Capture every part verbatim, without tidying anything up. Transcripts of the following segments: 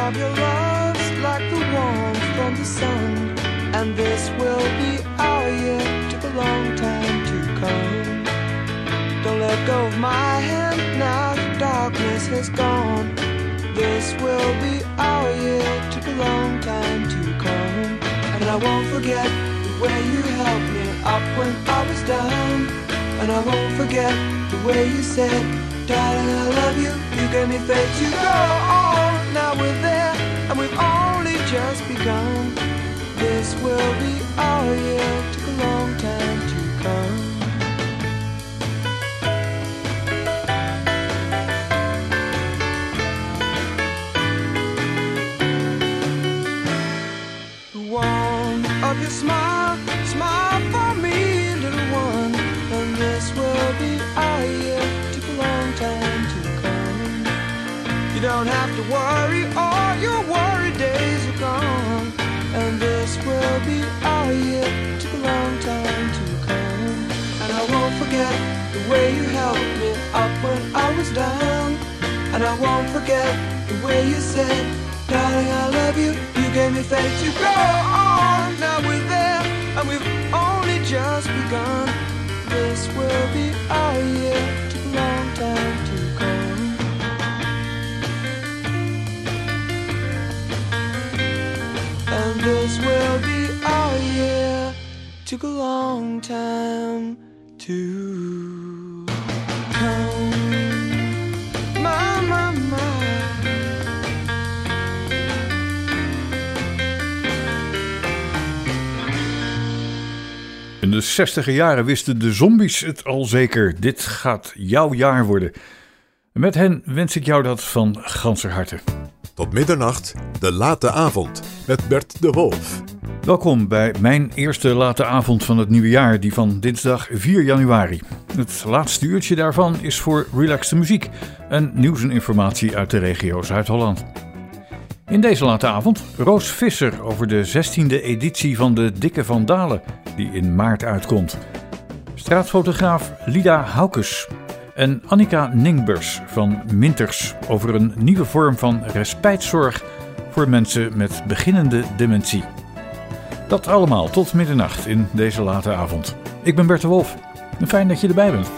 of your love's like the warmth from the sun, and this will be our year. Took a long time to come. Don't let go of my hand now, the darkness has gone. This will be our year. Took a long time to come, and I won't forget the way you helped me up when I was down, and I won't forget the way you said, darling, I love you. You gave me faith to go on. Now we're there, and we've only just begun. This will be our year. Took a long time to come. The warmth of your smile, smile for me, little one, and this will be our year. Took a long time to come. You don't have to worry, all your worry days are gone, and this will be our year. Took a long time to come, and I won't forget the way you helped me up when I was down, and I won't forget the way you said, darling, I love you. You gave me faith to go on. Now we're there, and we've only just begun. This will be our year. Took a long time to come. And this will be our year. Took a long time to come. My, my, my. In de zestiger jaren wisten de Zombies het al zeker. Dit gaat jouw jaar worden. Met hen wens ik jou dat van ganser harte. Tot middernacht, de late avond met Bert de Wolf. Welkom bij mijn eerste late avond van het nieuwe jaar, die van dinsdag vier januari. Het laatste uurtje daarvan is voor relaxte muziek en nieuws en informatie uit de regio Zuid-Holland. In deze late avond Roos Visser over de zestiende editie van de Dikke van Dalen, die in maart uitkomt. Straatfotograaf Lida Haukes en Annika Ningbers van Minters over een nieuwe vorm van respijtzorg voor mensen met beginnende dementie. Dat allemaal tot middernacht in deze late avond. Ik ben Bert de Wolf en fijn dat je erbij bent.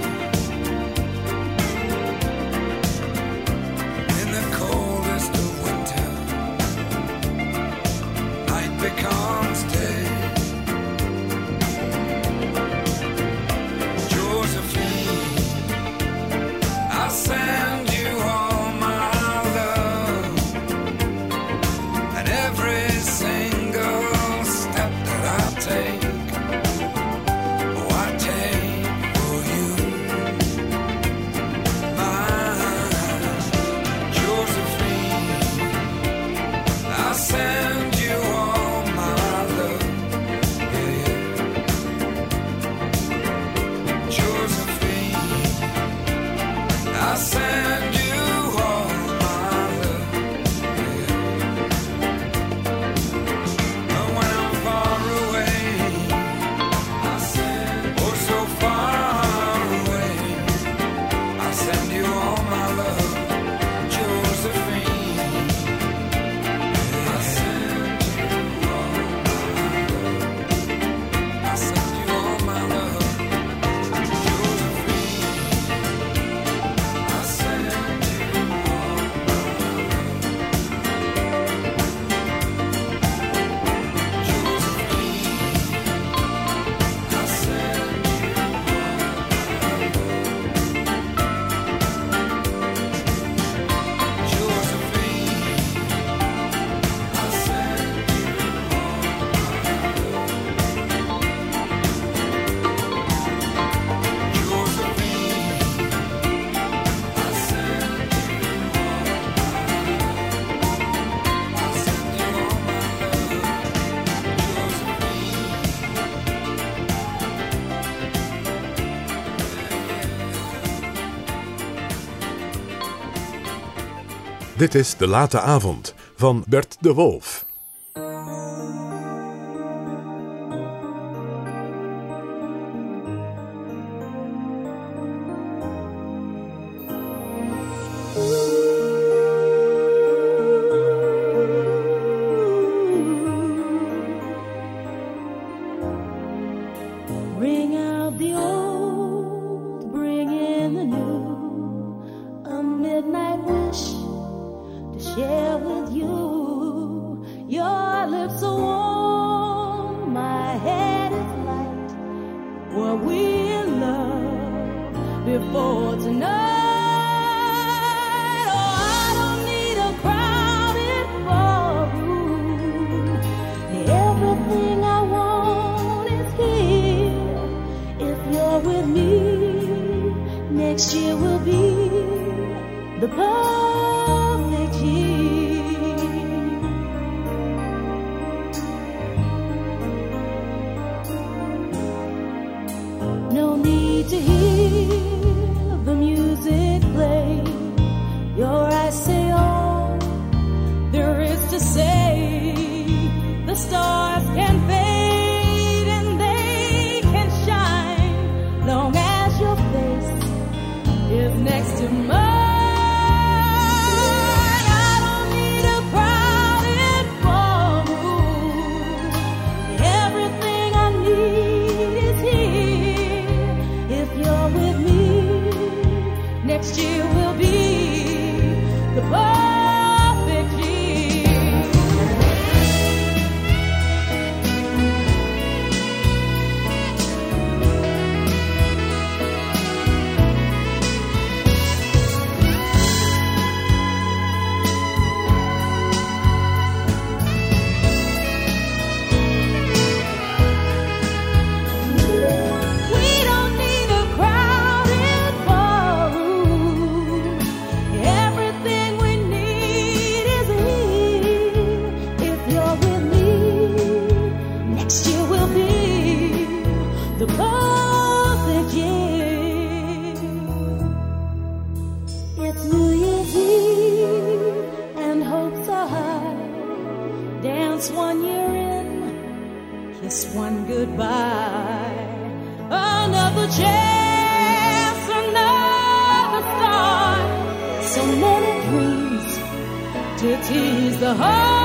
In the coldest of winters. becomes day. Josephine, I send you all my love, and every single step that I take, oh, I take for you. Mine, Josephine, I send you all my love, yeah, yeah. Josephine, I send you all my love, yeah. And when I'm far away, I send, oh so far away, I send you all my love, Josephine. I send you all my love. I send you all my love, Josephine. I send you all my Dit is De Late Avond van Bert de Wolf. Bring out the old, bring in the new, a midnight wish to share with you. Your lips are warm, my head is light. Were we in love before tonight? Oh, I don't need a crowded ballroom. Everything I want is here. If you're with me, next year will be the perfect year. No need to hear the music play. Your eyes say all there is to say. The stars can fade and they can shine, long as your face is next to mine. I don't need a crowded ballroom. Everything I need is here. If you're with me, next year will be the perfect year. We don't need a crowded ballroom. Everything we need is here. If you're with me, next year will be the perfect year. It's New Year's Eve and hopes are high. Dance one year in, kiss one goodbye. Another chance, another start. So many dreams to tease the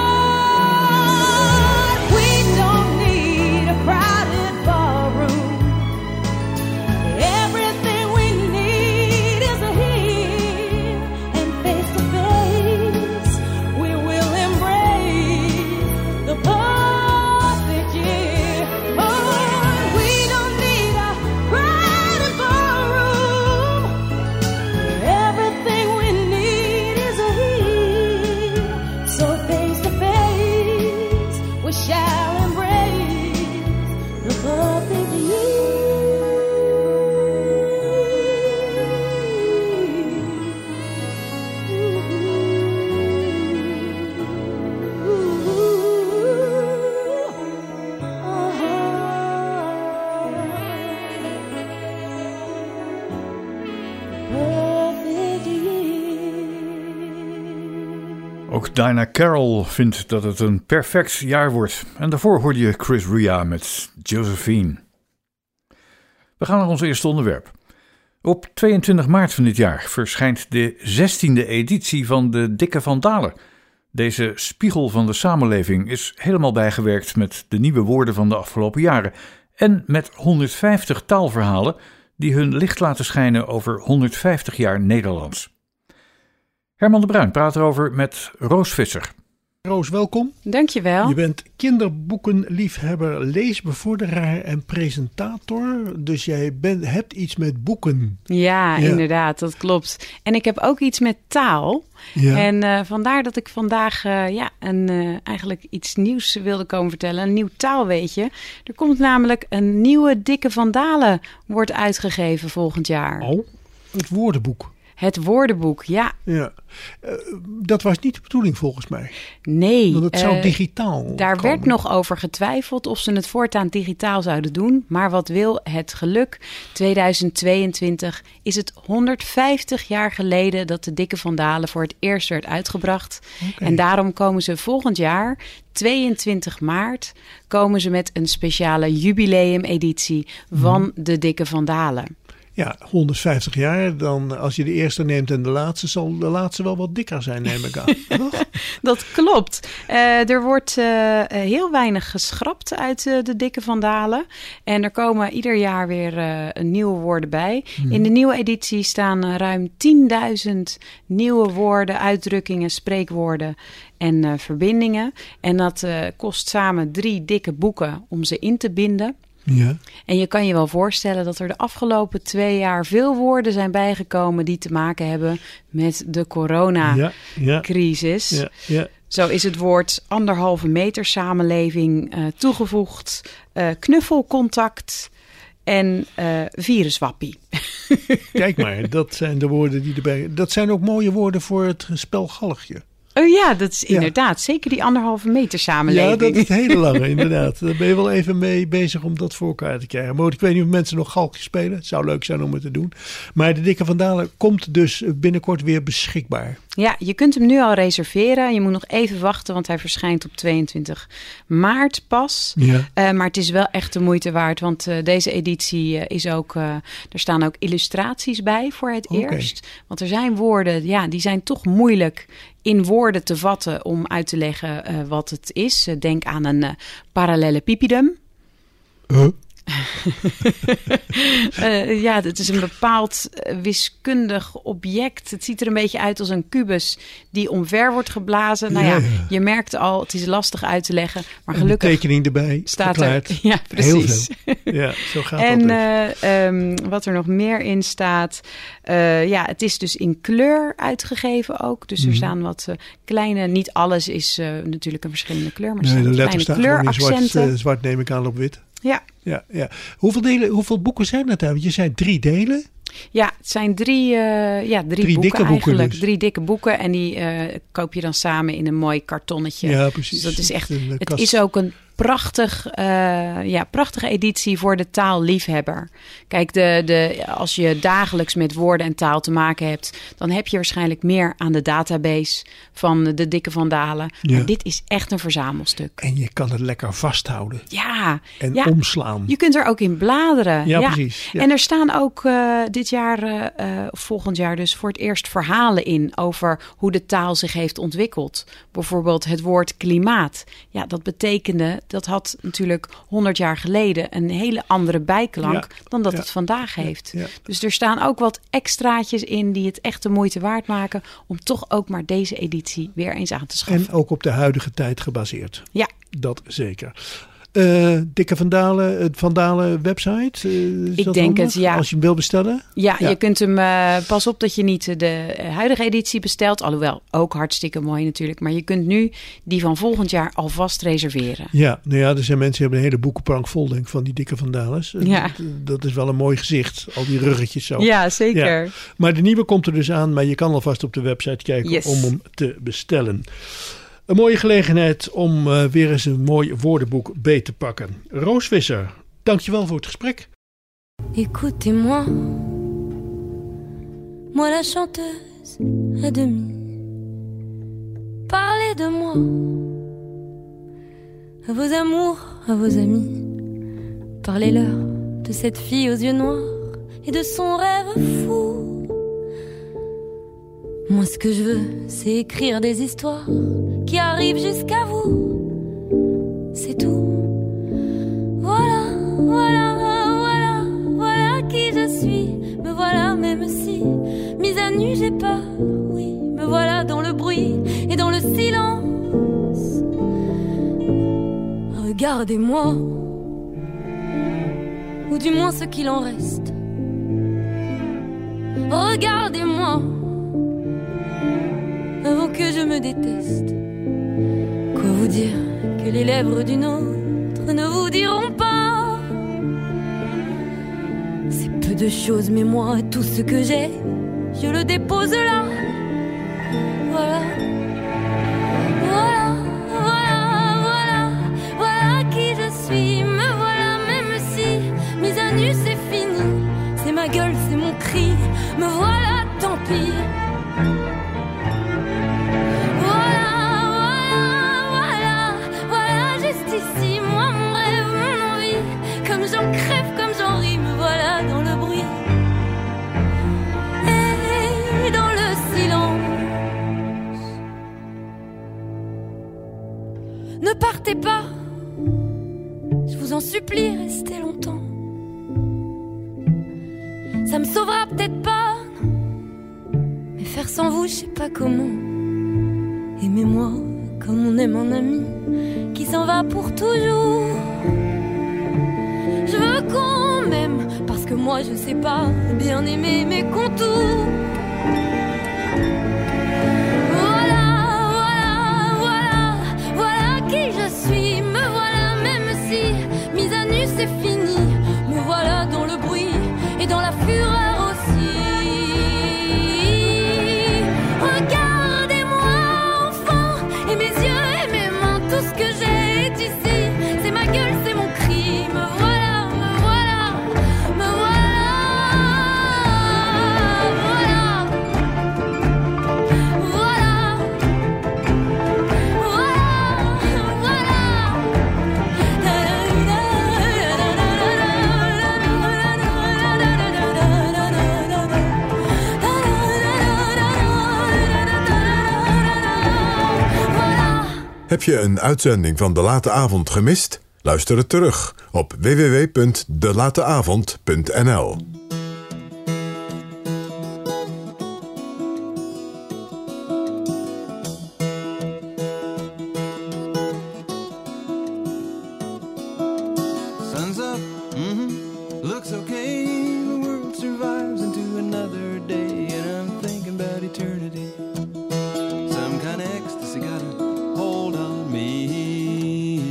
heart. We don't need a crowded ballroom. Everything we need is here. And face to face, we will embrace the perfect Ook Dinah Carroll vindt dat het een perfect jaar wordt. En daarvoor hoorde je Chris Rea met Josephine. We gaan naar ons eerste onderwerp. Op tweeëntwintig maart van dit jaar verschijnt de zestiende editie van de Dikke van Dalen. Deze spiegel van de samenleving is helemaal bijgewerkt met de nieuwe woorden van de afgelopen jaren. En met honderdvijftig taalverhalen die hun licht laten schijnen over honderdvijftig jaar Nederlands. Herman de Bruin praat erover met Roos Visser. Roos, welkom. Dankjewel. Je bent kinderboekenliefhebber, leesbevorderaar en presentator. Dus jij bent, hebt iets met boeken. Ja, ja, inderdaad, dat klopt. En ik heb ook iets met taal. Ja. En uh, vandaar dat ik vandaag uh, ja, een, uh, eigenlijk iets nieuws wilde komen vertellen. Een nieuw taalweetje. Er komt namelijk een nieuwe Dikke van Dalen wordt uitgegeven volgend jaar. Oh, het woordenboek. Het woordenboek, ja. ja. Uh, dat was niet de bedoeling volgens mij. Nee. Want het zou uh, digitaal Daar komen. werd nog over getwijfeld of ze het voortaan digitaal zouden doen. Maar wat wil het geluk? tweeduizend tweeëntwintig is het honderdvijftig jaar geleden dat de Dikke van Dalen voor het eerst werd uitgebracht. Okay. En daarom komen ze volgend jaar, tweeëntwintig maart, komen ze met een speciale jubileumeditie van hmm. de Dikke van Dalen. Ja, honderdvijftig jaar. Dan als je de eerste neemt en de laatste, zal de laatste wel wat dikker zijn, neem ik aan. Dat klopt. Uh, er wordt uh, heel weinig geschrapt uit uh, de Dikke van Dalen. En er komen ieder jaar weer uh, nieuwe woorden bij. Hmm. In de nieuwe editie staan uh, ruim tienduizend nieuwe woorden, uitdrukkingen, spreekwoorden en uh, verbindingen. En dat uh, kost samen drie dikke boeken om ze in te binden. Ja. En je kan je wel voorstellen dat er de afgelopen twee jaar veel woorden zijn bijgekomen die te maken hebben met de coronacrisis. Ja, ja, ja. Zo is het woord anderhalve meter samenleving uh, toegevoegd, uh, knuffelcontact en uh, viruswappie. Kijk maar, dat zijn de woorden die erbij... Dat zijn ook mooie woorden voor het spel galgje. Oh ja, dat is inderdaad. Ja. Zeker die anderhalve meter samenleving. Ja, dat is het hele lange, inderdaad. Daar ben je wel even mee bezig om dat voor elkaar te krijgen. Maar ik weet niet of mensen nog galgjes spelen. Het zou leuk zijn om het te doen. Maar de Dikke van Dalen komt dus binnenkort weer beschikbaar. Ja, je kunt hem nu al reserveren. Je moet nog even wachten, want hij verschijnt op tweeëntwintig maart pas. Ja. Uh, maar het is wel echt de moeite waard, want uh, deze editie uh, is ook... Uh, er staan ook illustraties bij voor het okay. eerst. Want er zijn woorden, ja, die zijn toch moeilijk in woorden te vatten om uit te leggen uh, wat het is. Uh, denk aan een uh, parallelepipedum. Huh? uh, ja, het is een bepaald uh, wiskundig object. Het ziet er een beetje uit als een kubus die omver wordt geblazen. Nou ja, ja, ja. je merkt al, het is lastig uit te leggen. Maar gelukkig een tekening erbij, staat verklaard. er. Ja, precies. Heel veel. Ja, zo gaat en, dat dus. uh, um, wat er nog meer in staat. Uh, ja, het is dus in kleur uitgegeven ook. Dus er mm-hmm. staan wat uh, kleine, niet alles is uh, natuurlijk een verschillende kleur. Maar er nee, staan de kleine kleuraccenten. Zwart, uh, zwart neem ik aan op wit. Ja. Ja, ja. Hoeveel, delen, hoeveel boeken zijn dat daar? Je zei drie delen? Ja, het zijn drie, uh, ja, drie, drie boeken dikke eigenlijk. Boeken dus. Drie dikke boeken en die uh, koop je dan samen in een mooi kartonnetje. Ja, precies. Dus dat is echt, het kast. is ook een prachtig, uh, ja, prachtige editie voor de taalliefhebber. Kijk, de, de, als je dagelijks met woorden en taal te maken hebt, dan heb je waarschijnlijk meer aan de database van de Dikke van Dalen. Ja. Maar dit is echt een verzamelstuk. En je kan het lekker vasthouden. Ja. En ja, omslaan. Je kunt er ook in bladeren. Ja, ja. precies. Ja. En er staan ook uh, dit jaar, uh, uh, volgend jaar dus, voor het eerst verhalen in over hoe de taal zich heeft ontwikkeld. Bijvoorbeeld het woord klimaat. Ja, dat betekende, dat had natuurlijk honderd jaar geleden een hele andere bijklank ja. dan dat ja. het vandaag heeft. Ja. Ja. Dus er staan ook wat extraatjes in die het echt de moeite waard maken om toch ook maar deze editie weer eens aan te schaffen. En ook op de huidige tijd gebaseerd. Ja. Dat zeker. Uh, Dikke van Dalen, Van Dalen website? Uh, Ik denk handig? het, ja. Als je hem wil bestellen? Ja, ja. je kunt hem, uh, pas op dat je niet de huidige editie bestelt. Alhoewel, ook hartstikke mooi natuurlijk. Maar je kunt nu die van volgend jaar alvast reserveren. Ja, nou ja, er zijn mensen die hebben een hele boekenplank vol, denk ik, van die Dikke van Dalen. Ja. Dat, dat is wel een mooi gezicht, al die ruggetjes zo. Ja, zeker. Ja. Maar de nieuwe komt er dus aan, maar je kan alvast op de website kijken yes. om hem te bestellen. Een mooie gelegenheid om uh, weer eens een mooi woordenboek beet te pakken. Roos Visser, dankjewel voor het gesprek. Écoutez-moi, moi la chanteuse à demi. Parlez parlez de moi à vos amours, à vos amis. Parlez-leur de cette fille aux yeux noirs et de son rêve fou. Moi ce que je veux, c'est écrire des histoires qui arrivent jusqu'à vous. C'est tout. Voilà, voilà, voilà, voilà qui je suis. Me voilà même si, mise à nu j'ai peur, oui. Me voilà dans le bruit et dans le silence. Regardez-moi, ou du moins ce qu'il en reste. Regardez-moi, avant que je me déteste. Quoi vous dire que les lèvres d'une autre ne vous diront pas? C'est peu de choses, mais moi, tout ce que j'ai, je le dépose là. Voilà, voilà, voilà, voilà, voilà qui je suis. Me voilà même si, mise à nu c'est fini. C'est ma gueule, c'est mon cri. Me voilà, tant pis. Voilà, voilà, voilà, voilà, juste ici. Moi, mon rêve, mon envie. Comme j'en crève, comme j'en ris. Me voilà dans le bruit et dans le silence. Ne partez pas, je vous en supplie, restez longtemps. Ça me sauvera peut-être pas, non. Mais faire sans vous, je sais pas comment. Aimez-moi comme on aime un ami qui s'en va pour toujours. Je veux qu'on m'aime, parce que moi je sais pas bien aimer mes contours. Je suis, me voilà même si mise à nu c'est fini. Me voilà dans le bruit et dans la fureur aussi. Regardez-moi enfant, et mes yeux et mes mains, tout ce que j'ai est ici. C'est ma gueule, c'est mon cri. Me voilà, me voilà, me voilà. Voilà, voilà, voilà. Heb je een uitzending van De Late Avond gemist? Luister het terug op w w w punt de late avond punt n l. Sun's up, mm-hmm, looks okay. The world survives into another day, and I'm thinking about eternity. Some kind of ecstasy got a hold on me.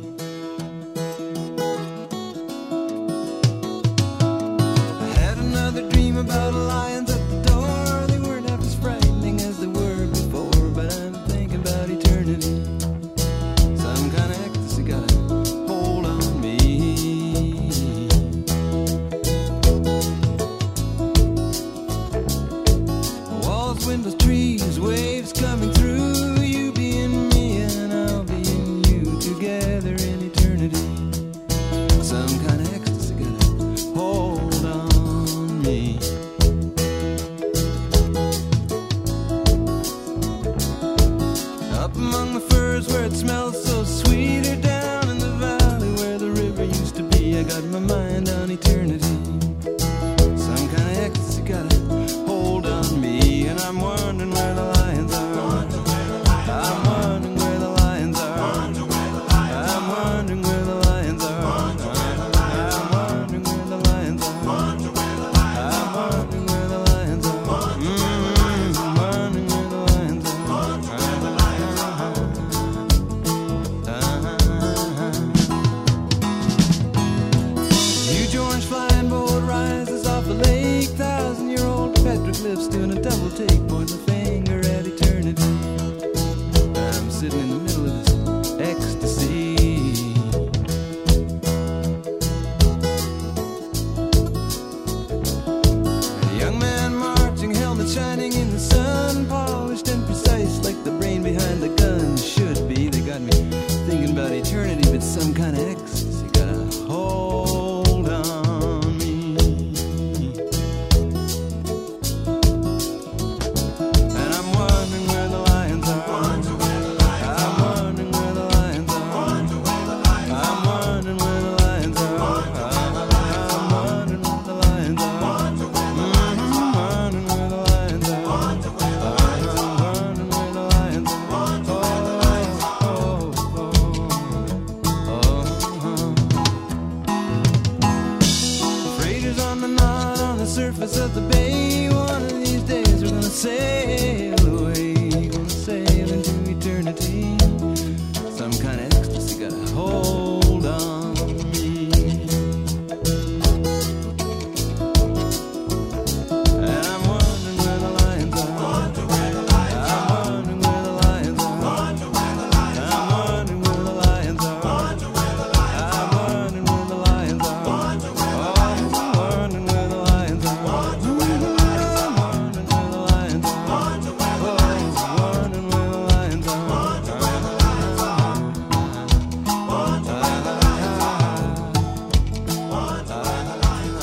I had another dream about lions at the door. They weren't half as frightening as they were before, but I'm thinking about eternity. Some kind of ecstasy got a hold on me. Walls, windows, trees, waves coming through. You being me and I'll be in you, together in eternity. Some kind of ecstasy got a hold on me. Up among the firs where it smells so sweet, or down in the valley where the river used to be, I got my mind on eternity. Some kind of ecstasy got a hold on me, and I'm wondering where the lions are. I'm wondering where the lions are. I'm wondering where the lions are. I'm wondering where the lions are. I'm wondering where the lions are. Mm, I'm wondering where the lions are. Huge orange flying boat rises off the lake. Thousand-year-old petroglyphs doing a double take, pointing the finger at eternity. I'm sitting in the middle of this ecstasy. A young man marching, helmet shining in the sun, polished and precise like the brain behind the gun. surface of the bay. One of these days we're gonna sail away, gonna sail into eternity. Some kind of ecstasy got a hold on me. And I'm wondering where the lions are. Wonder where the lions are. I'm wondering where the lions are. Wonder where the lions are. I'm wondering where the lions are. Wonder where the lions are. I'm wondering where the lions are. Wonder where the lions are. Wondering where the lions are. Wonder where the lions are. Wondering where the lions are. Wonder where the lions are. Wondering where the lions are. Wonder where the lions are. Wonder where the lions are. Wonder where the lions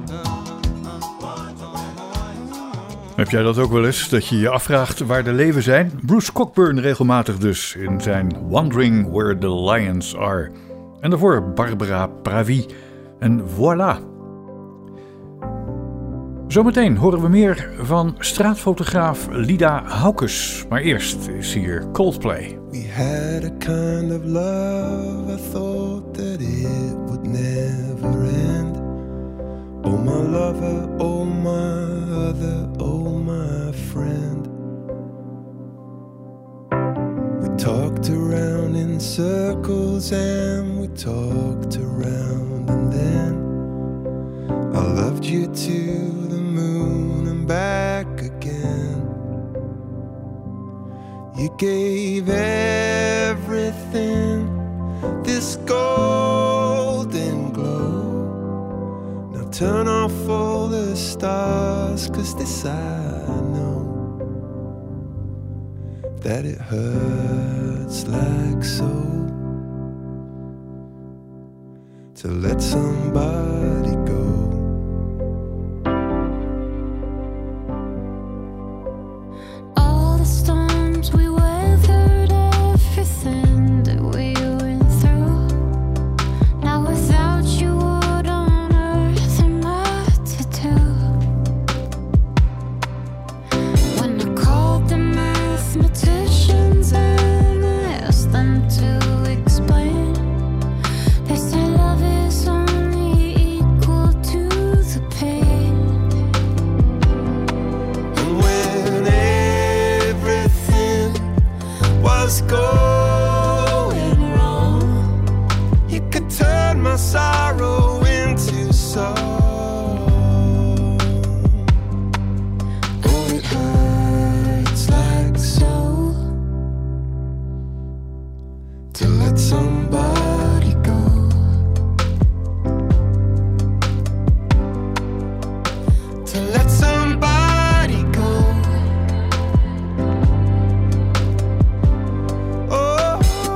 are. Heb jij dat ook wel eens, dat je je afvraagt waar de leeuwen zijn? Bruce Cockburn regelmatig dus in zijn Wondering Where the Lions Are. En daarvoor Barbara Pravi en Voilà. Zometeen horen we meer van straatfotograaf Lida Haukes. Maar eerst is hier Coldplay. We had a kind of love, I thought that it would never end. Oh my lover, oh my other, oh my friend. We talked around in circles and we talked around and then I loved you to the moon and back again. You gave everything this golden glow. Now turn off all the stars, 'cause this I know, that it hurts like so to let somebody go. All the storms we weathered, everything that we went through. Now without you, what on earth am I to do? When I called the mathematicians and I asked them to explain, they say love is only equal to the pain. And when everything was going wrong, you could turn my sorrow into song. Oh, it hurts like so to let somebody go. To let somebody go. Oh,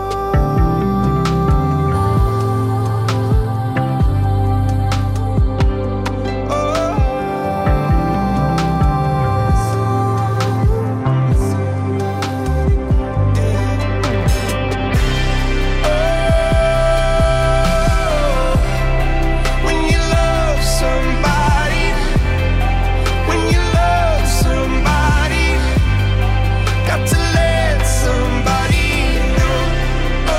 when you love somebody, when you love somebody, got to let somebody know. Oh,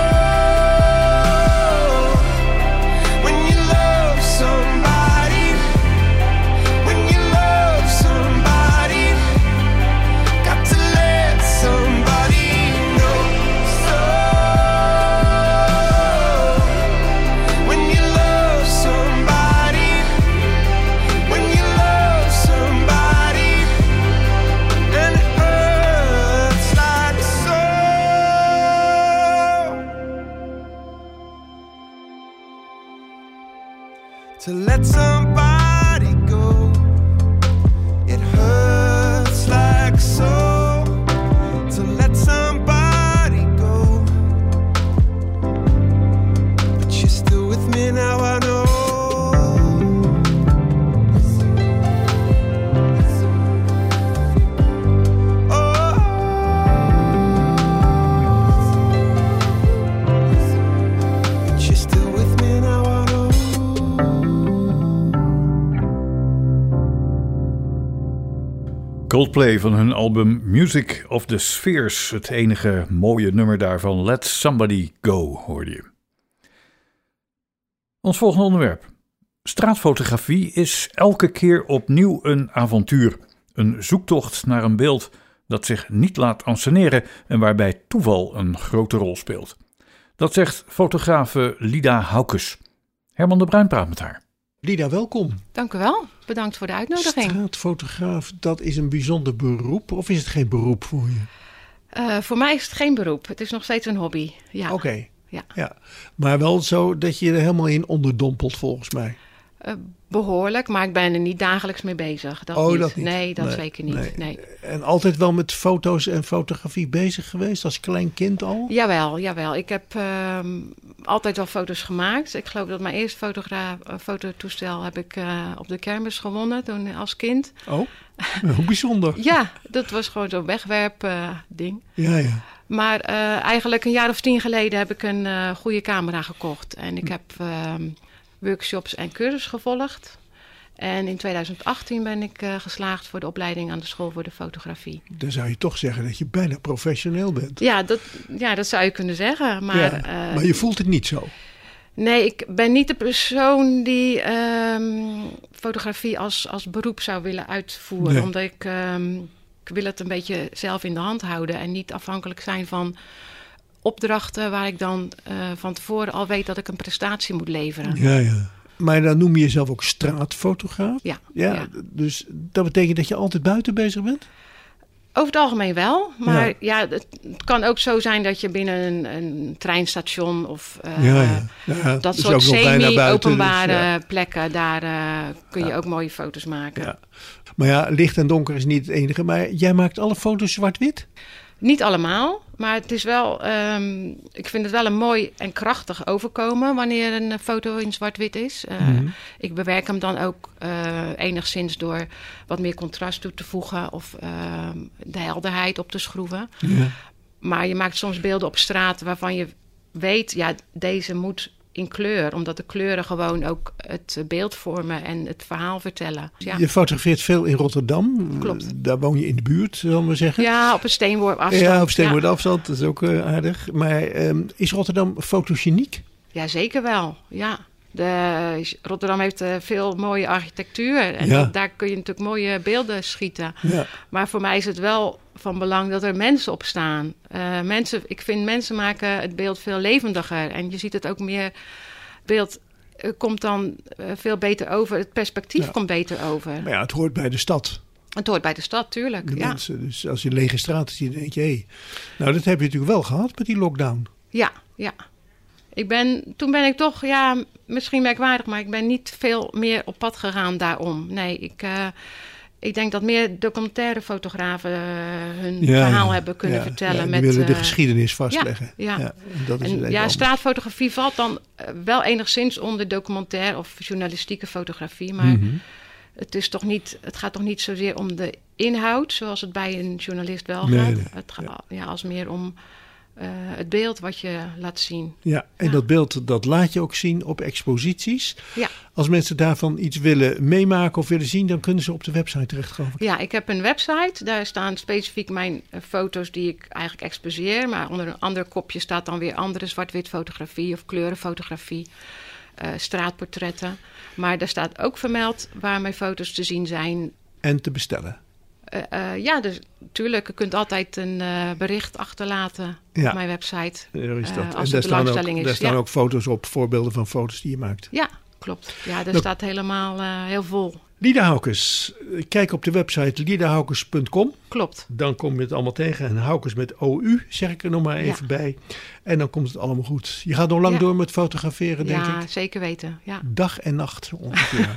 when you love somebody, when you love somebody, got to let somebody know. So when you love somebody, when you love somebody, and it hurts like so to let somebody go, it hurts like so to let somebody go, but you're still with me now, I know. Oh, but you're still with me now, I know. Coldplay van hun album Music of the Spheres. Het enige mooie nummer daarvan, Let Somebody Go, hoorde je. Ons volgende onderwerp. Straatfotografie is elke keer opnieuw een avontuur. Een zoektocht naar een beeld dat zich niet laat anseneren en waarbij toeval een grote rol speelt. Dat zegt fotografe Lida Haukes. Herman de Bruin praat met haar. Lida, welkom. Dank u wel. Bedankt voor de uitnodiging. Straatfotograaf, dat is een bijzonder beroep of is het geen beroep voor je? Uh, voor mij is het geen beroep. Het is nog steeds een hobby. Ja. Oké. Okay. Ja. Ja. Maar wel zo dat je er helemaal in onderdompelt volgens mij. Uh, behoorlijk, maar ik ben er niet dagelijks mee bezig. Dat oh, niet. dat niet? Nee, dat nee, zeker niet. Nee. Nee. En altijd wel met foto's en fotografie bezig geweest als klein kind al? Jawel, jawel. Ik heb uh, altijd wel foto's gemaakt. Ik geloof dat mijn eerste fotogra- fototoestel heb ik uh, op de kermis gewonnen toen als kind. Oh, hoe bijzonder. Ja, dat was gewoon zo'n wegwerp uh, ding. Ja, ja. Maar uh, eigenlijk een jaar of tien geleden heb ik een uh, goede camera gekocht. En ik heb uh, workshops en cursus gevolgd. En in tweeduizend achttien ben ik uh, geslaagd voor de opleiding aan de school voor de fotografie. Dan zou je toch zeggen dat je bijna professioneel bent. Ja, dat, ja, dat zou je kunnen zeggen. Maar, ja, uh, maar je voelt het niet zo. Nee, ik ben niet de persoon die um, fotografie als, als beroep zou willen uitvoeren. Nee. Omdat ik... Um, Ik wil het een beetje zelf in de hand houden en niet afhankelijk zijn van opdrachten waar ik dan uh, van tevoren al weet dat ik een prestatie moet leveren. Ja, ja. Maar dan noem je jezelf ook straatfotograaf? Ja. Ja, ja. Dus dat betekent dat je altijd buiten bezig bent? Over het algemeen wel, maar ja, ja het, het kan ook zo zijn dat je binnen een, een treinstation of uh, ja, ja. Ja, dat dus soort semi-openbare dus, ja. plekken, daar uh, kun je ja. ook mooie foto's maken. Ja. Maar ja, licht en donker is niet het enige. Maar jij maakt alle foto's zwart-wit? Niet allemaal, maar het is wel, um, ik vind het wel een mooi en krachtig overkomen wanneer een foto in zwart-wit is. Uh, mm-hmm. Ik bewerk hem dan ook uh, enigszins door wat meer contrast toe te voegen of uh, de helderheid op te schroeven. Ja. Maar je maakt soms beelden op straat waarvan je weet, ja, deze moet in kleur, omdat de kleuren gewoon ook het beeld vormen en het verhaal vertellen. Ja. Je fotografeert veel in Rotterdam. Klopt. Daar woon je in de buurt, zullen we zeggen. Ja, op een steenworp afstand. Ja, op steenworp ja. afstand. Dat is ook uh, aardig. Maar um, is Rotterdam fotogeniek? Ja, zeker wel. Ja. De, Rotterdam heeft uh, veel mooie architectuur. En ja. dat, daar kun je natuurlijk mooie beelden schieten. Ja. Maar voor mij is het wel van belang dat er mensen op staan. Uh, mensen, ik vind mensen maken het beeld veel levendiger. En je ziet het ook meer... beeld uh, komt dan uh, veel beter over. Het perspectief ja. komt beter over. Maar ja, het hoort bij de stad. Het hoort bij de stad, tuurlijk. De ja. mensen. Dus als je lege straten ziet, dan denk je... Hey, nou, dat heb je natuurlijk wel gehad met die lockdown. Ja, ja. Ik ben, toen ben ik toch, ja, misschien merkwaardig, maar ik ben niet veel meer op pad gegaan daarom. Nee, ik, uh, ik denk dat meer documentaire fotografen uh, hun ja, verhaal ja, hebben kunnen ja, vertellen. Ja, die met, willen de uh, geschiedenis vastleggen. Ja, ja. ja, dat is en, ja straatfotografie valt dan uh, wel enigszins onder documentaire of journalistieke fotografie, maar mm-hmm. het, is toch niet, het gaat toch niet zozeer om de inhoud, zoals het bij een journalist wel nee, gaat. Nee, het gaat ja. ja, als meer om... Uh, het beeld wat je laat zien. Ja, en ja. dat beeld dat laat je ook zien op exposities. Ja. Als mensen daarvan iets willen meemaken of willen zien, dan kunnen ze op de website terecht, geloof ik. Ja, ik heb een website. Daar staan specifiek mijn uh, foto's die ik eigenlijk exposeer. Maar onder een ander kopje staat dan weer andere zwart-wit fotografie of kleurenfotografie. Uh, straatportretten. Maar daar staat ook vermeld waar mijn foto's te zien zijn. En te bestellen. Uh, uh, ja, dus natuurlijk. Je kunt altijd een uh, bericht achterlaten ja. op mijn website. Ja, is dat. Uh, als en daar staan, ook, is. daar staan ja. ook foto's op, voorbeelden van foto's die je maakt. Ja, klopt. Ja, daar nou, staat helemaal uh, heel vol. Lida Haukes. Kijk op de website lida haukes punt com. Klopt. Dan kom je het allemaal tegen. En Haukes met O U, zeg ik er nog maar even ja. bij. En dan komt het allemaal goed. Je gaat nog lang ja. door met fotograferen, denk ja, ik. Ja, zeker weten. Ja. Dag en nacht ongeveer.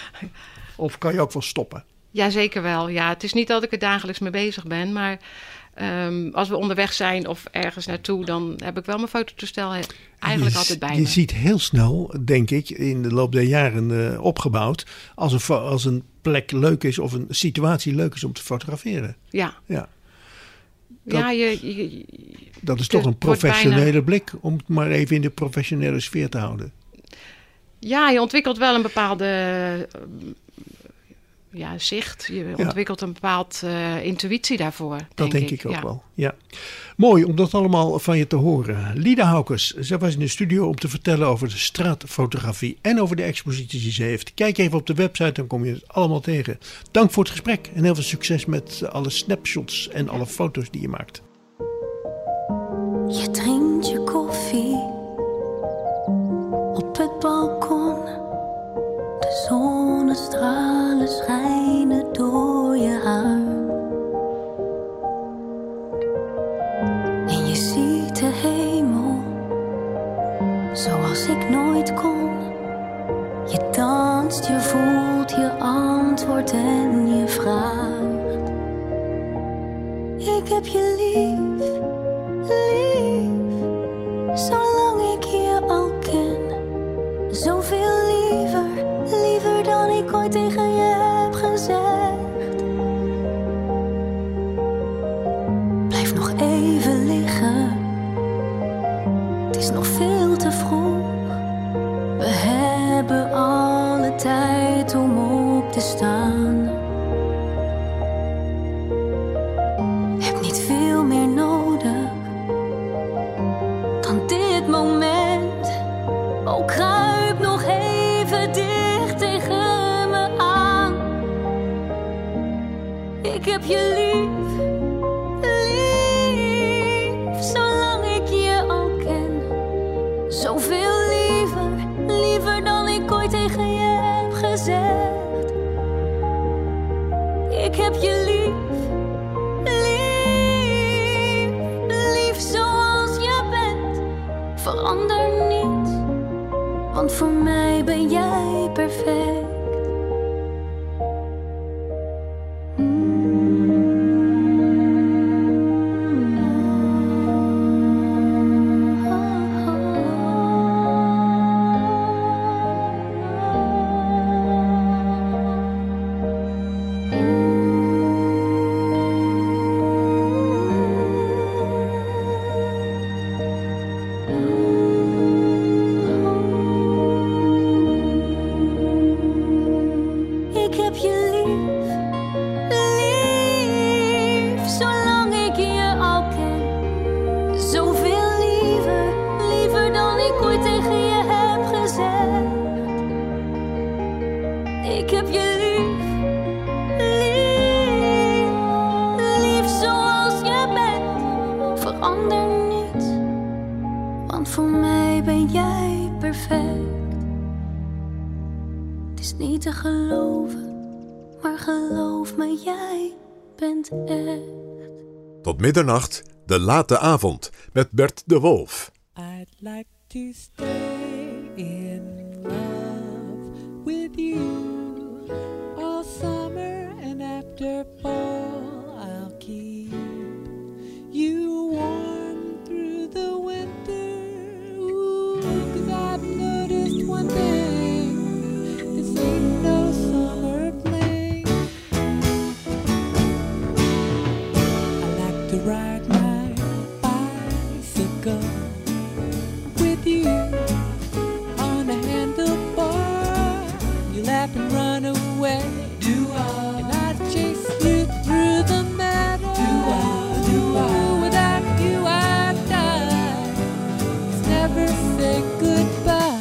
Of kan je ook wel stoppen? Ja, zeker wel. Ja, het is niet dat ik er dagelijks mee bezig ben, maar um, als we onderweg zijn of ergens naartoe, dan heb ik wel mijn fototoestel eigenlijk je, altijd bij je me. Je ziet heel snel, denk ik, in de loop der jaren uh, opgebouwd, als een, als een plek leuk is of een situatie leuk is om te fotograferen. Ja. Ja, dat, ja je, je, dat is toch een professionele bijna... blik, om het maar even in de professionele sfeer te houden. Ja, je ontwikkelt wel een bepaalde... ja, zicht. Je ontwikkelt ja. een bepaald uh, intuïtie daarvoor. Dat denk, denk ik, ik ook ja. wel. Ja. Mooi om dat allemaal van je te horen. Lida Haukes, zij was in de studio om te vertellen over de straatfotografie en over de exposities die ze heeft. Kijk even op de website, dan kom je het allemaal tegen. Dank voor het gesprek en heel veel succes met alle snapshots en alle foto's die je maakt. Je drinkt je koffie op het balkon. De zonnestralen schijnen door je haar. En je ziet de hemel zoals ik nooit kon. Je danst, je voelt, je antwoordt en je vraagt. Ik heb je lief, lief, zolang ik je al ken. Zoveel liever, liever dan ik ooit tegen je heb gezegd. Blijf nog even liggen, het is nog veel te vroeg. We hebben alle tijd om op te staan. Heb niet veel meer nodig dan dit moment. Oh, kruip nog even dicht tegen me aan. Ik heb je lief, lief, zolang ik je al ken. Zoveel liever, liever dan ik ooit tegen je heb gezegd. Ik heb je lief, lief, lief zoals je bent. Verander niet, want voor mij ben jij perfect. Tot middernacht, de late avond met Bert de Wolf. I'd like to stay in love with you all summer, and after fall I'll keep you warm through the winter. Ooh, 'cause I've noticed one thing, this ain't no summer fling. I like to ride my bicycle with you on a handlebar. You laugh and run away. Do I? And I chase you through the meadow. Do I? Do I? Without you I die. Let's never say goodbye.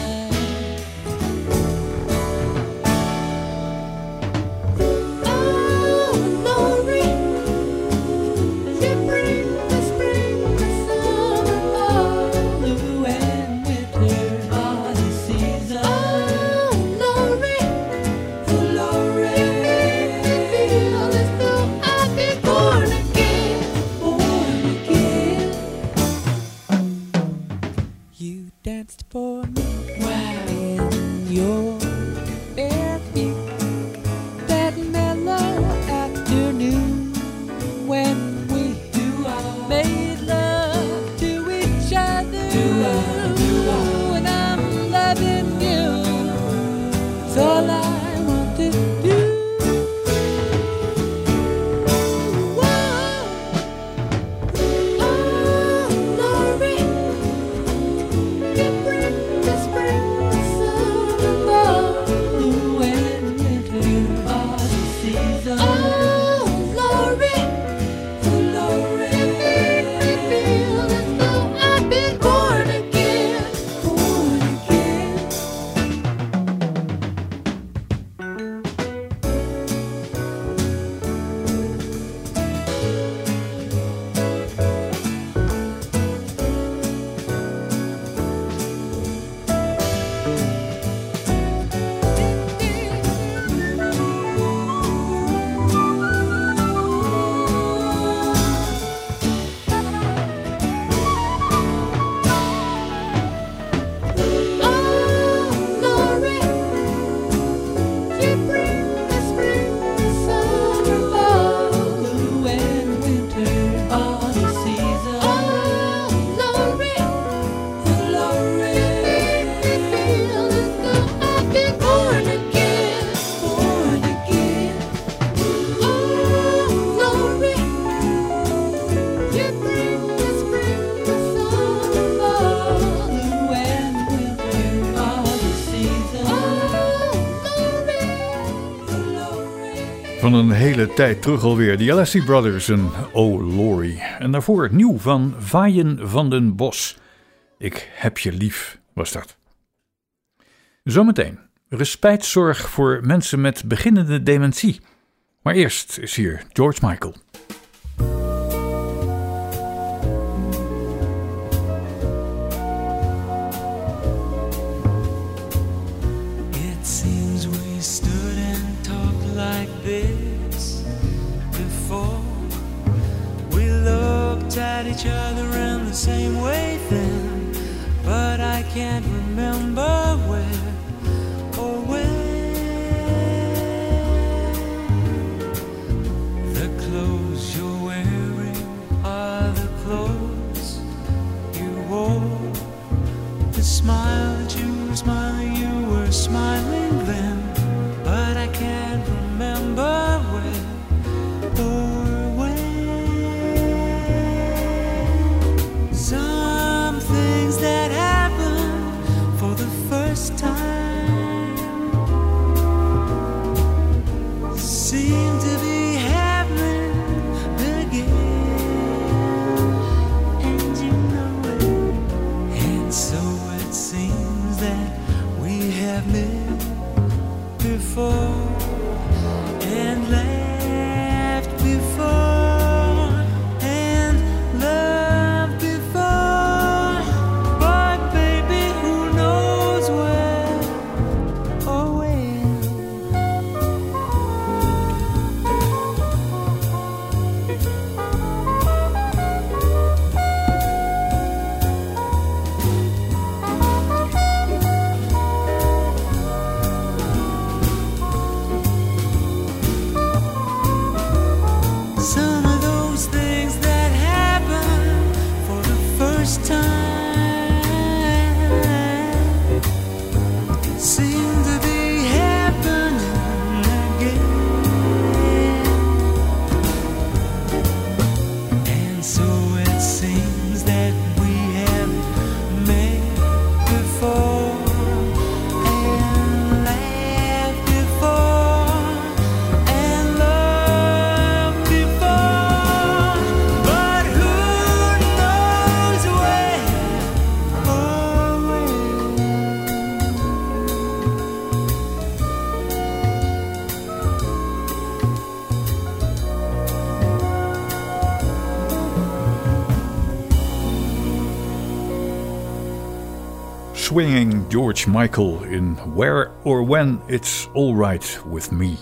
Oh, Lori, you bring the spring, the summer, fall, blue and winter, all the seasons. Oh, Lori, oh, Lori. Van een hele tijd terug alweer, de Alessi Brothers en Oh Laurie. En daarvoor nieuw van Vaaien van den Bos. Ik heb je lief, was dat. Zometeen, respijtzorg voor mensen met beginnende dementie. Maar eerst is hier George Michael. It seems we stood and talked like this before. We looked at each other in the same way then, but I can't remember where or when. The clothes you're wearing are the clothes you wore. The smile that you were smiling, you were smiling then, but I can't remember where or when. Some things that happen for the first time seem to be happening again, and you know it. And so it seems that we have met before and laughed before and loved before, but baby, who knows where or when. Some of those things that happen for the first time seem to be happening again, and so it seems that we have met before and laughed before and loved before, but who knows where or when. Swinging George Michael in Where or When It's Alright With Me.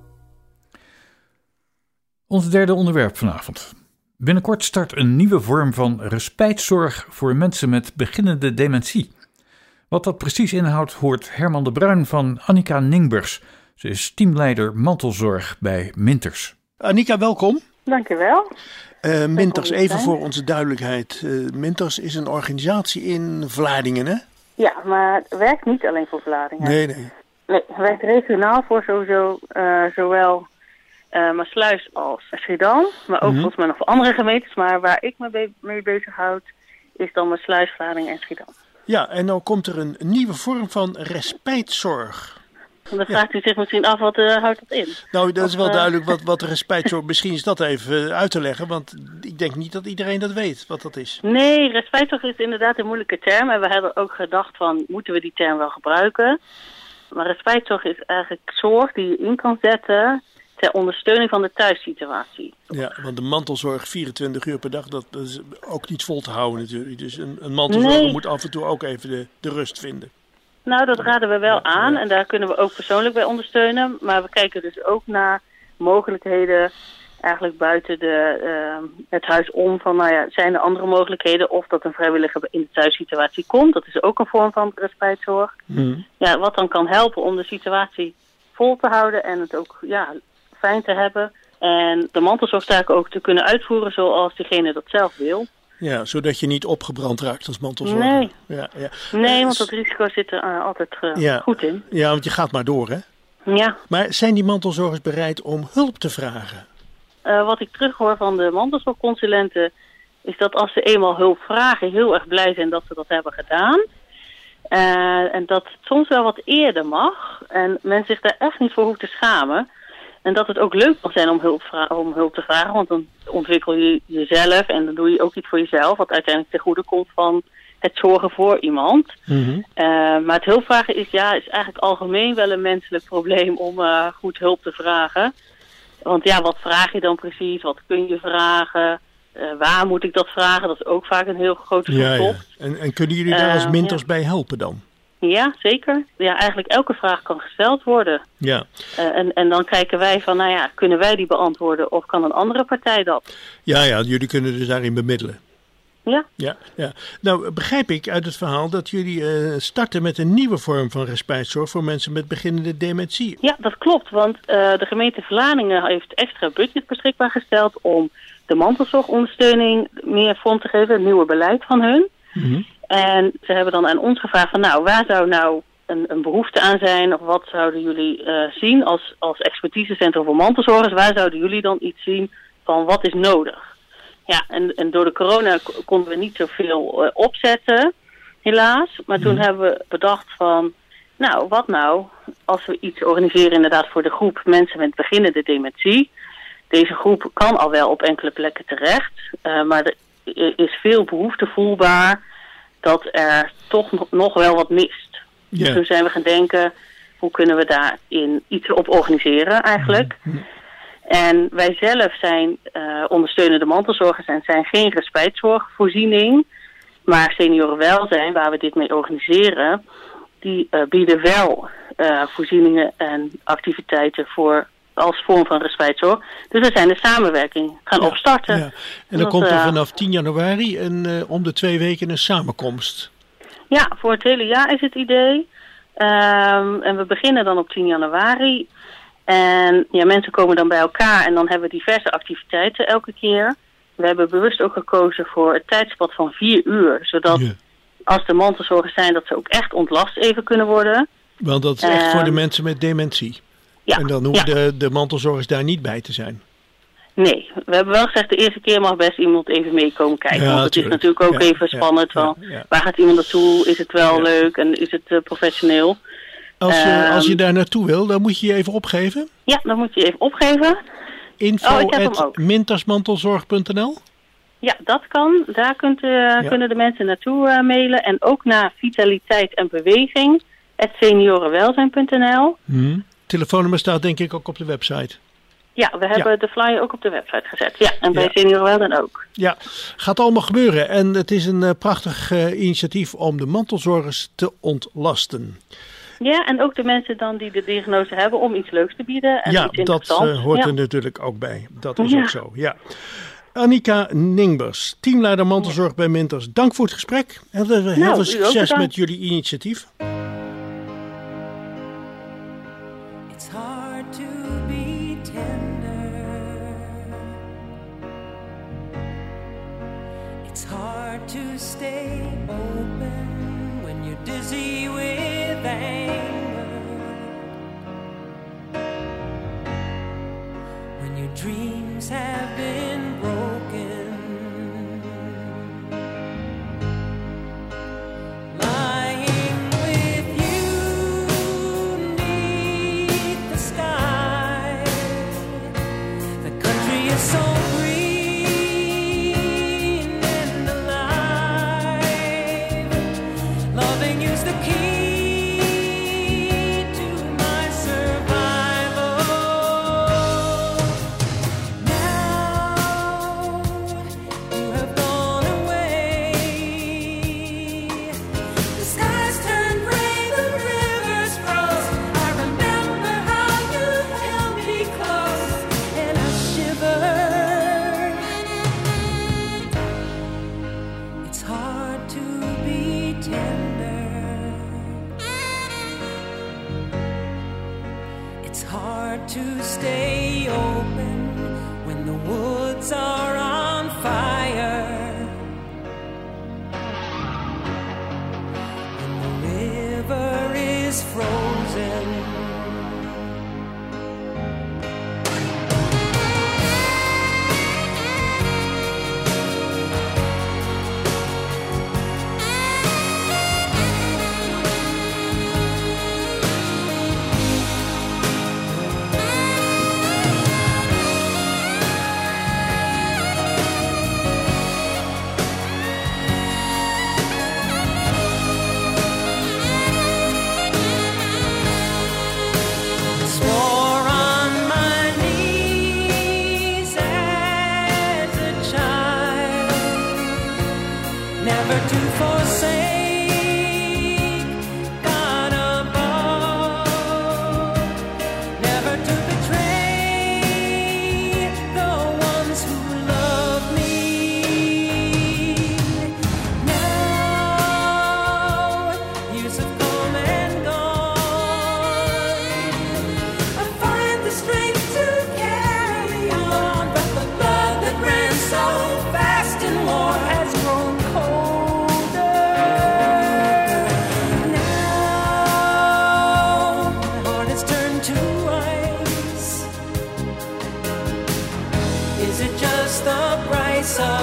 Ons derde onderwerp vanavond. Binnenkort start een nieuwe vorm van respijtzorg voor mensen met beginnende dementie. Wat dat precies inhoudt hoort Herman de Bruin van Annika Ningbergs. Ze is teamleider mantelzorg bij Minters. Annika, welkom. Dankjewel. Uh, Minters, te even zijn. voor onze duidelijkheid. Uh, Minters is een organisatie in Vlaardingen, hè? Ja, maar het werkt niet alleen voor Vlaardingen. Nee, nee. Nee, het werkt regionaal voor sowieso uh, zowel uh, Maasluis als Schiedam. Maar ook Mhm. volgens mij nog voor andere gemeentes. Maar waar ik me be- mee bezighoud is dan Maasluis, Vlaardingen en Schiedam. Ja, en nou komt er een nieuwe vorm van respijtzorg. En dan vraagt u zich misschien af, wat uh, houdt dat in? Nou, dat is Of, wel uh, duidelijk wat, wat respijtzorg... Misschien is dat even uit te leggen, want ik denk niet dat iedereen dat weet, wat dat is. Nee, respijtzorg is inderdaad een moeilijke term. En we hebben ook gedacht van, moeten we die term wel gebruiken? Maar respijtzorg is eigenlijk zorg die je in kan zetten ter ondersteuning van de thuissituatie. Ja, want de mantelzorg vierentwintig uur per dag, dat is ook niet vol te houden natuurlijk. Dus een, een mantelzorger Nee. moet af en toe ook even de, de rust vinden. Nou, dat raden we wel Ja, aan ja. en daar kunnen we ook persoonlijk bij ondersteunen. Maar we kijken dus ook naar mogelijkheden eigenlijk buiten de, uh, het huis om. Van, nou ja, zijn er andere mogelijkheden of dat een vrijwilliger in de thuissituatie komt. Dat is ook een vorm van respijtzorg. Hmm. Ja, wat dan kan helpen om de situatie vol te houden en het ook ja, fijn te hebben. En de mantelzorgtaken ook te kunnen uitvoeren zoals diegene dat zelf wil. Ja, zodat je niet opgebrand raakt als mantelzorger. Nee. Ja, ja. Nee, Eh, want dat risico zit er uh, altijd uh, Ja. goed in. Ja, want je gaat maar door, hè? Ja. Maar zijn die mantelzorgers bereid om hulp te vragen? Uh, wat ik terughoor van de mantelzorgconsulenten is dat als ze eenmaal hulp vragen, heel erg blij zijn dat ze dat hebben gedaan. Uh, en dat het soms wel wat eerder mag. En men zich daar echt niet voor hoeft te schamen. En dat het ook leuk kan zijn om hulp, vra- om hulp te vragen. Want dan ontwikkel je jezelf en dan doe je ook iets voor jezelf. Wat uiteindelijk ten goede komt van het zorgen voor iemand. Mm-hmm. Uh, maar het hulpvragen is, ja, is eigenlijk algemeen wel een menselijk probleem om uh, goed hulp te vragen. Want ja, wat vraag je dan precies? Wat kun je vragen? Uh, waar moet ik dat vragen? Dat is ook vaak een heel grote zoektocht. Ja, ja. En, en kunnen jullie daar als mentors uh, ja. bij helpen dan? Ja, zeker. Ja, eigenlijk elke vraag kan gesteld worden. Ja. Uh, en, en dan kijken wij van, nou ja, kunnen wij die beantwoorden of kan een andere partij dat? Ja, ja, jullie kunnen dus daarin bemiddelen. Ja. Ja, ja. Nou, begrijp ik uit het verhaal dat jullie uh, starten met een nieuwe vorm van respijtzorg voor mensen met beginnende dementie. Ja, dat klopt, want uh, de gemeente Vlaardingen heeft extra budget beschikbaar gesteld om de mantelzorgondersteuning meer vorm te geven, het nieuwe beleid van hun. Mm-hmm. En ze hebben dan aan ons gevraagd van, nou, waar zou nou een, een behoefte aan zijn? Of wat zouden jullie uh, zien als, als expertisecentrum voor mantelzorgers? Waar zouden jullie dan iets zien van wat is nodig? Ja, en, en door de corona k- konden we niet zoveel uh, opzetten, helaas. Maar toen mm. hebben we bedacht van, nou, wat nou als we iets organiseren inderdaad voor de groep mensen met beginnende dementie. Deze groep kan al wel op enkele plekken terecht, uh, maar er is veel behoefte voelbaar dat er toch nog, nog wel wat mist. Yeah. Dus toen zijn we gaan denken, hoe kunnen we daarin iets op organiseren eigenlijk? Mm. En wij zelf zijn uh, ondersteunende mantelzorgers en zijn geen respijtzorgvoorziening. Maar seniorenwelzijn, waar we dit mee organiseren, die uh, bieden wel uh, voorzieningen en activiteiten voor als vorm van respijtzorg. Dus we zijn de samenwerking gaan ja, opstarten. Ja. En dan dat, komt er vanaf tien januari een, uh, om de twee weken een samenkomst. Ja, voor het hele jaar is het idee. Um, en we beginnen dan op tien januari. En ja, mensen komen dan bij elkaar en dan hebben we diverse activiteiten elke keer. We hebben bewust ook gekozen voor het tijdspad van vier uur. Zodat ja. als er mantelzorgers zijn, dat ze ook echt ontlast even kunnen worden. Want dat is echt um, voor de mensen met dementie. Ja, en dan hoeven ja. de, de mantelzorgers daar niet bij te zijn. Nee, we hebben wel gezegd de eerste keer mag best iemand even meekomen kijken. Ja, want het tuurlijk. is natuurlijk ook ja, even spannend. Ja, van, ja, ja. Waar gaat iemand naartoe? Is het wel ja. leuk en is het uh, professioneel? Als, uh, um, als je daar naartoe wil, dan moet je je even opgeven. Ja, dan moet je je even opgeven. info at mintasmantelzorg punt n l Ja, dat kan. Daar kunt, uh, ja. kunnen de mensen naartoe uh, mailen. En ook naar vitaliteit en beweging at seniorenwelzijn punt n l. Hmm. Telefoonnummer staat denk ik ook op de website. Ja, we hebben ja. de flyer ook op de website gezet. Ja, en bij ja. Seniorenwelzijn ook. Ja, gaat allemaal gebeuren. En het is een uh, prachtig uh, initiatief om de mantelzorgers te ontlasten. Ja, en ook de mensen dan die de diagnose hebben om iets leuks te bieden. En ja, iets dat uh, hoort ja. er natuurlijk ook bij. Dat is ja. ook zo, ja. Annika Ningbers, teamleider mantelzorg ja. bij Mintas. Dank voor het gesprek. En heel nou, veel succes met jullie initiatief. It's hard to be tender. It's hard to stay open when you're dizzy with anger. When your dreams have been broken. Lying with you neath the sky. The country is so green and alive. Loving you's the key to my survival. Now you have gone away. The skies turn gray, the rivers froze. I remember how you held me close, and I shiver. It's hard to be tender. It's hard to stay open when the woods are on fire. And the river is frozen.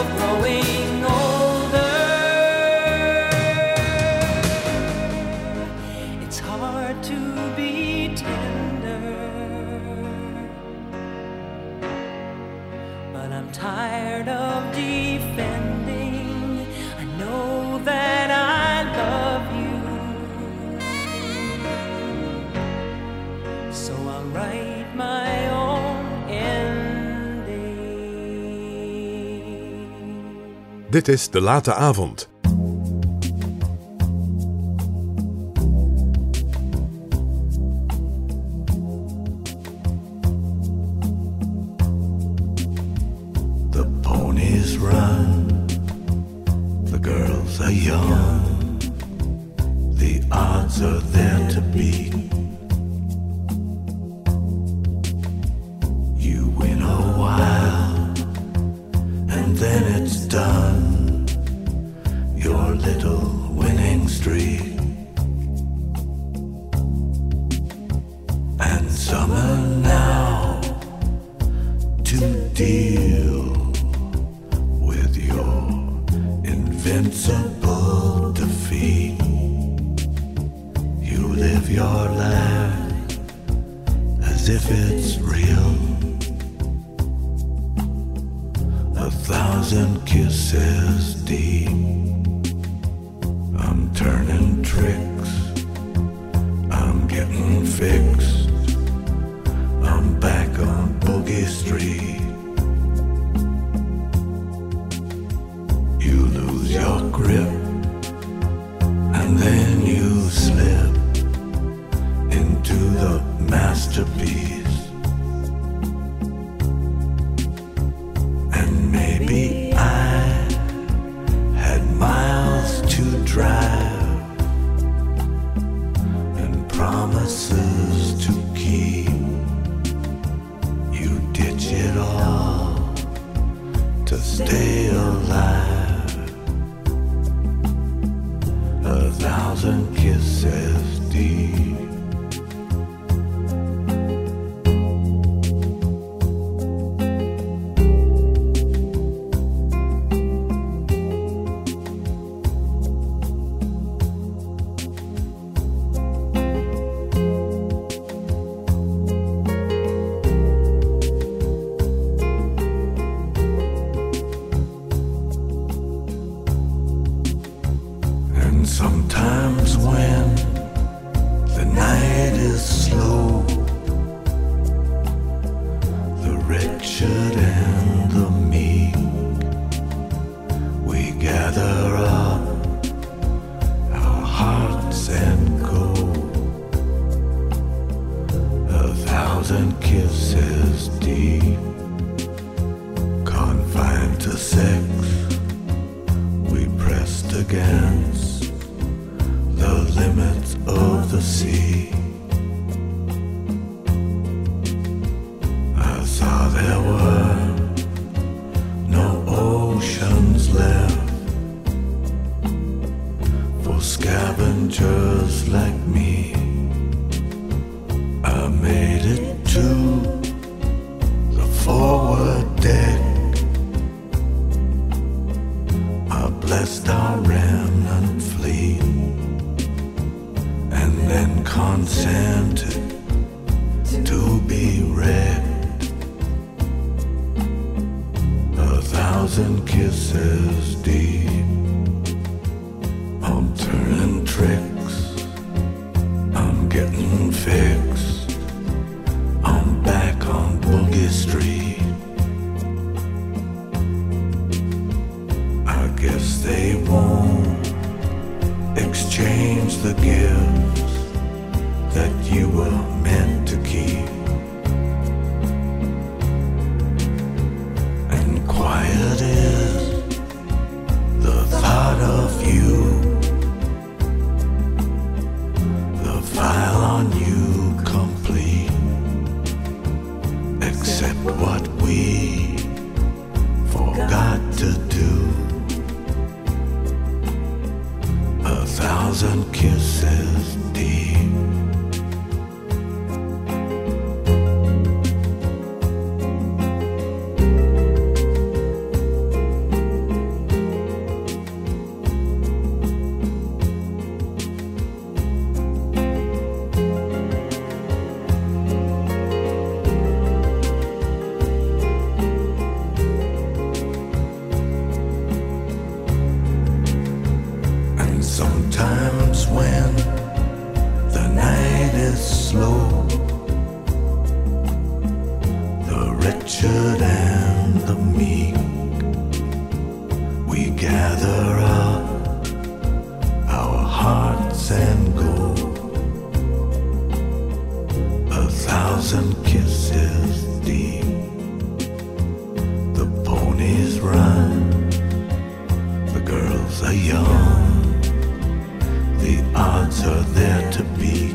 myself growing older. It's hard to be tender, but I'm tired of defending. I know that I love you, so I'll write my own ending. Dit is De Late Avond. The ponies run, the girls are young, the odds are there to beat. You win a while, and then it's done, your little winning streak. And summer now to deal with your invincible defeat. You live your life as if it's real. A thousand kisses deep. I'm turning tricks, I'm getting fixed, I'm back on Boogie Street. You lose your grip, and then you slip into the masterpiece. And maybe I had miles to drive and promises to keep. You ditch it all to stay alive. A thousand kisses deep. And sometimes when the night is slow, the wretched and the meek, we gather up our hearts and go. A thousand kisses deep, confined to sex, we pressed against the limits of the sea. I saw there were no oceans left for scavengers like me. I made it to the forward deck. I blessed our remnant fleet, and then consented to be wrecked. A thousand kisses deep. I'm turning tricks, I'm getting fixed, I'm back on Boogie Street. I guess they won't exchange the gifts that you were meant to keep. And quiet is the thought of you, the file on you complete, except what we forgot to do. A thousand kisses deep. thousand kisses deep. The ponies run, the girls are young, the odds are there to beat.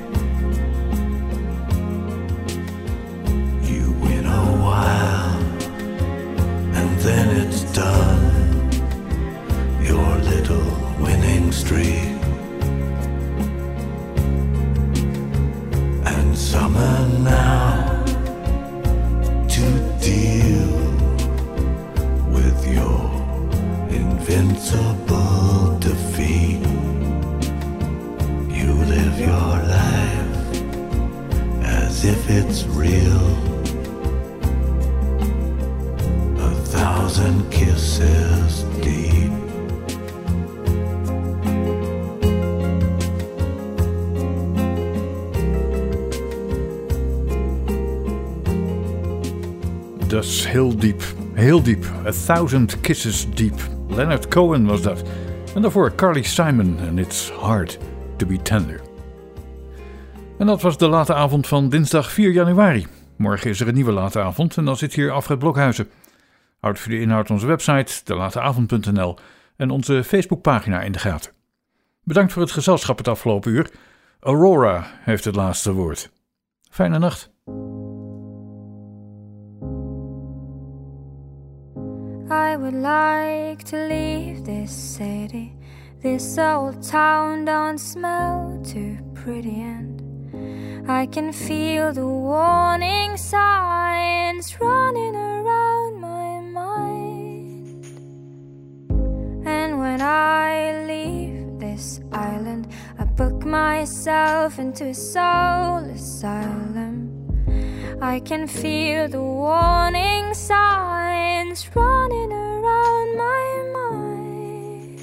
You win a while, and then it's done, your little winning streak. And summer now to deal with your invincible defeat. You live your life as if it's real. A thousand kisses deep. Dat is heel diep, heel diep. A Thousand Kisses Deep. Leonard Cohen was dat. En daarvoor Carly Simon en It's Hard to Be Tender. En dat was de late avond van dinsdag vier januari. Morgen is er een nieuwe late avond en dan zit hier Alfred Blokhuizen. Houd voor de inhoud onze website, de late avond punt n l en onze Facebookpagina in de gaten. Bedankt voor het gezelschap het afgelopen uur. Aurora heeft het laatste woord. Fijne nacht. I would like to leave this city. This old town don't smell too pretty, and I can feel the warning signs running around my mind. And when I leave this island, I book myself into a soul asylum. I can feel the warning signs running around my mind.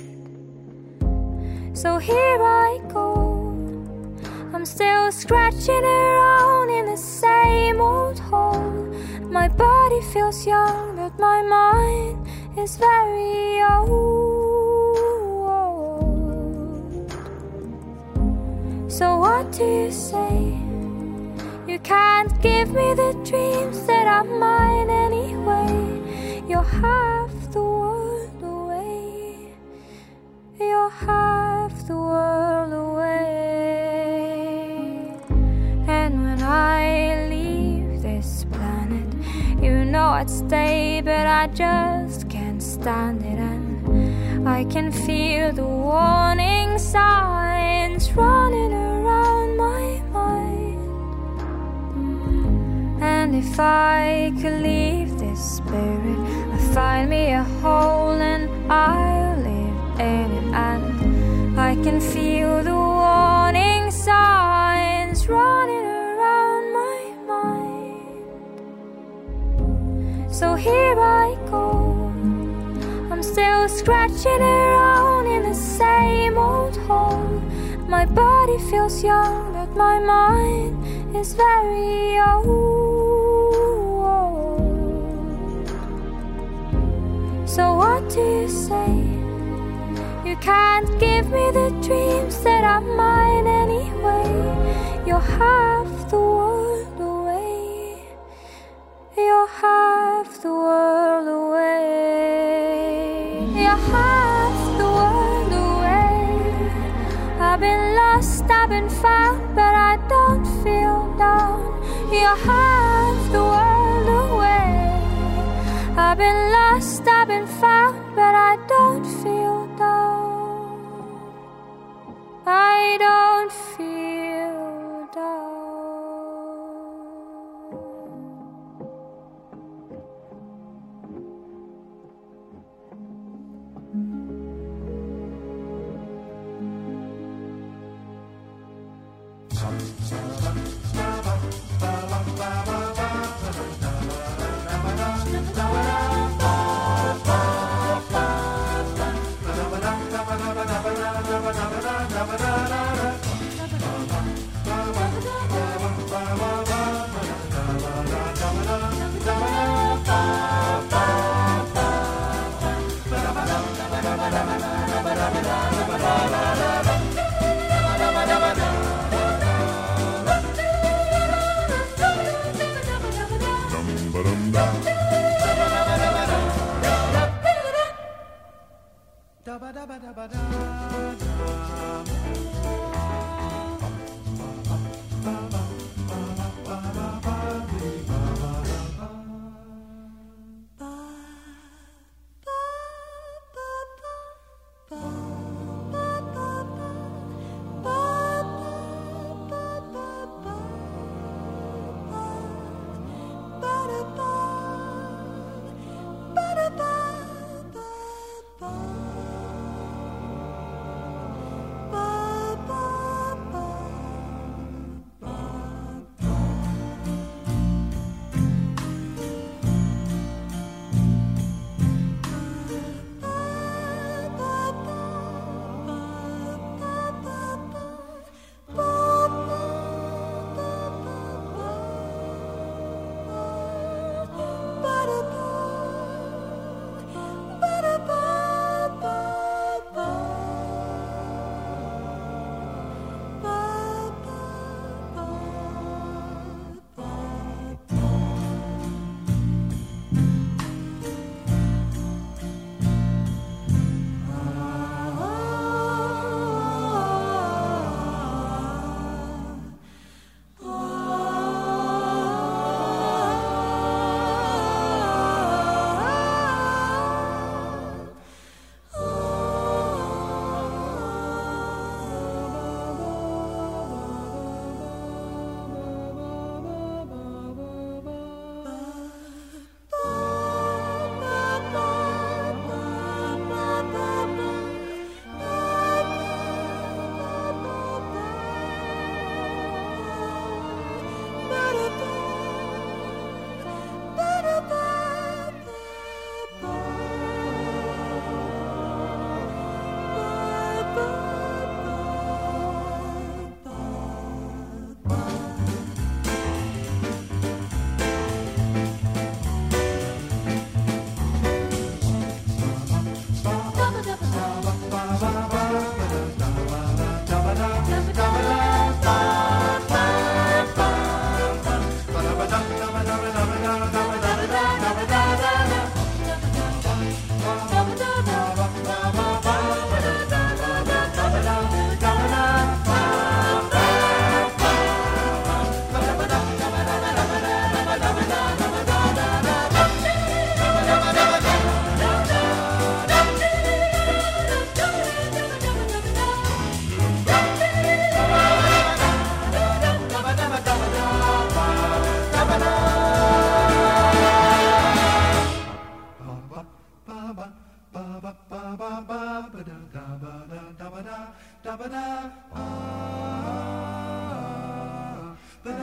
So here I go, I'm still scratching around in the same old hole. My body feels young, but my mind is very old. So what do you say? You can't give me the dreams that are mine anyway. You're half the world away. You're half the world away. And when I leave this planet, you know I'd stay, but I just can't stand it. And I can feel the warning signs running around my mind. And if I could leave this spirit, I'd find me a hole and I'll live in it. And I can feel the warning signs running around my mind. So here I go, I'm still scratching around in the same old hole. My body feels young, but my mind is very old. So what do you say? You can't give me the dreams that are mine anyway. You're half the world away. You're half the world away. You're half the world away. I've been lost, I've been found, but I don't feel down. You're half the world away. I've been lost, I've been found, but I don't feel down. I don't feel down.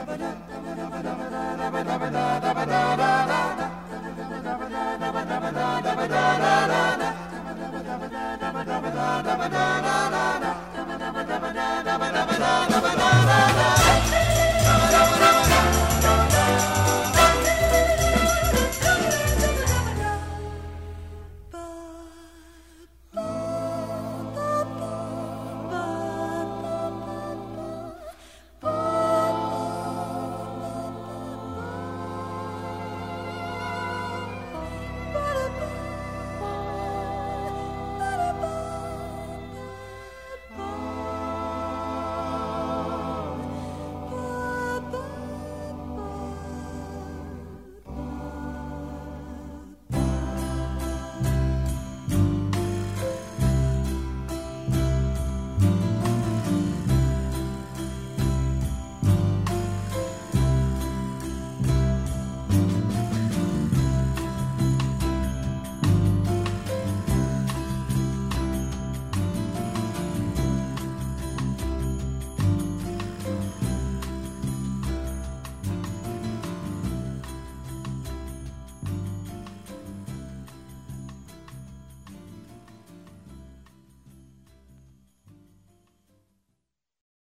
Da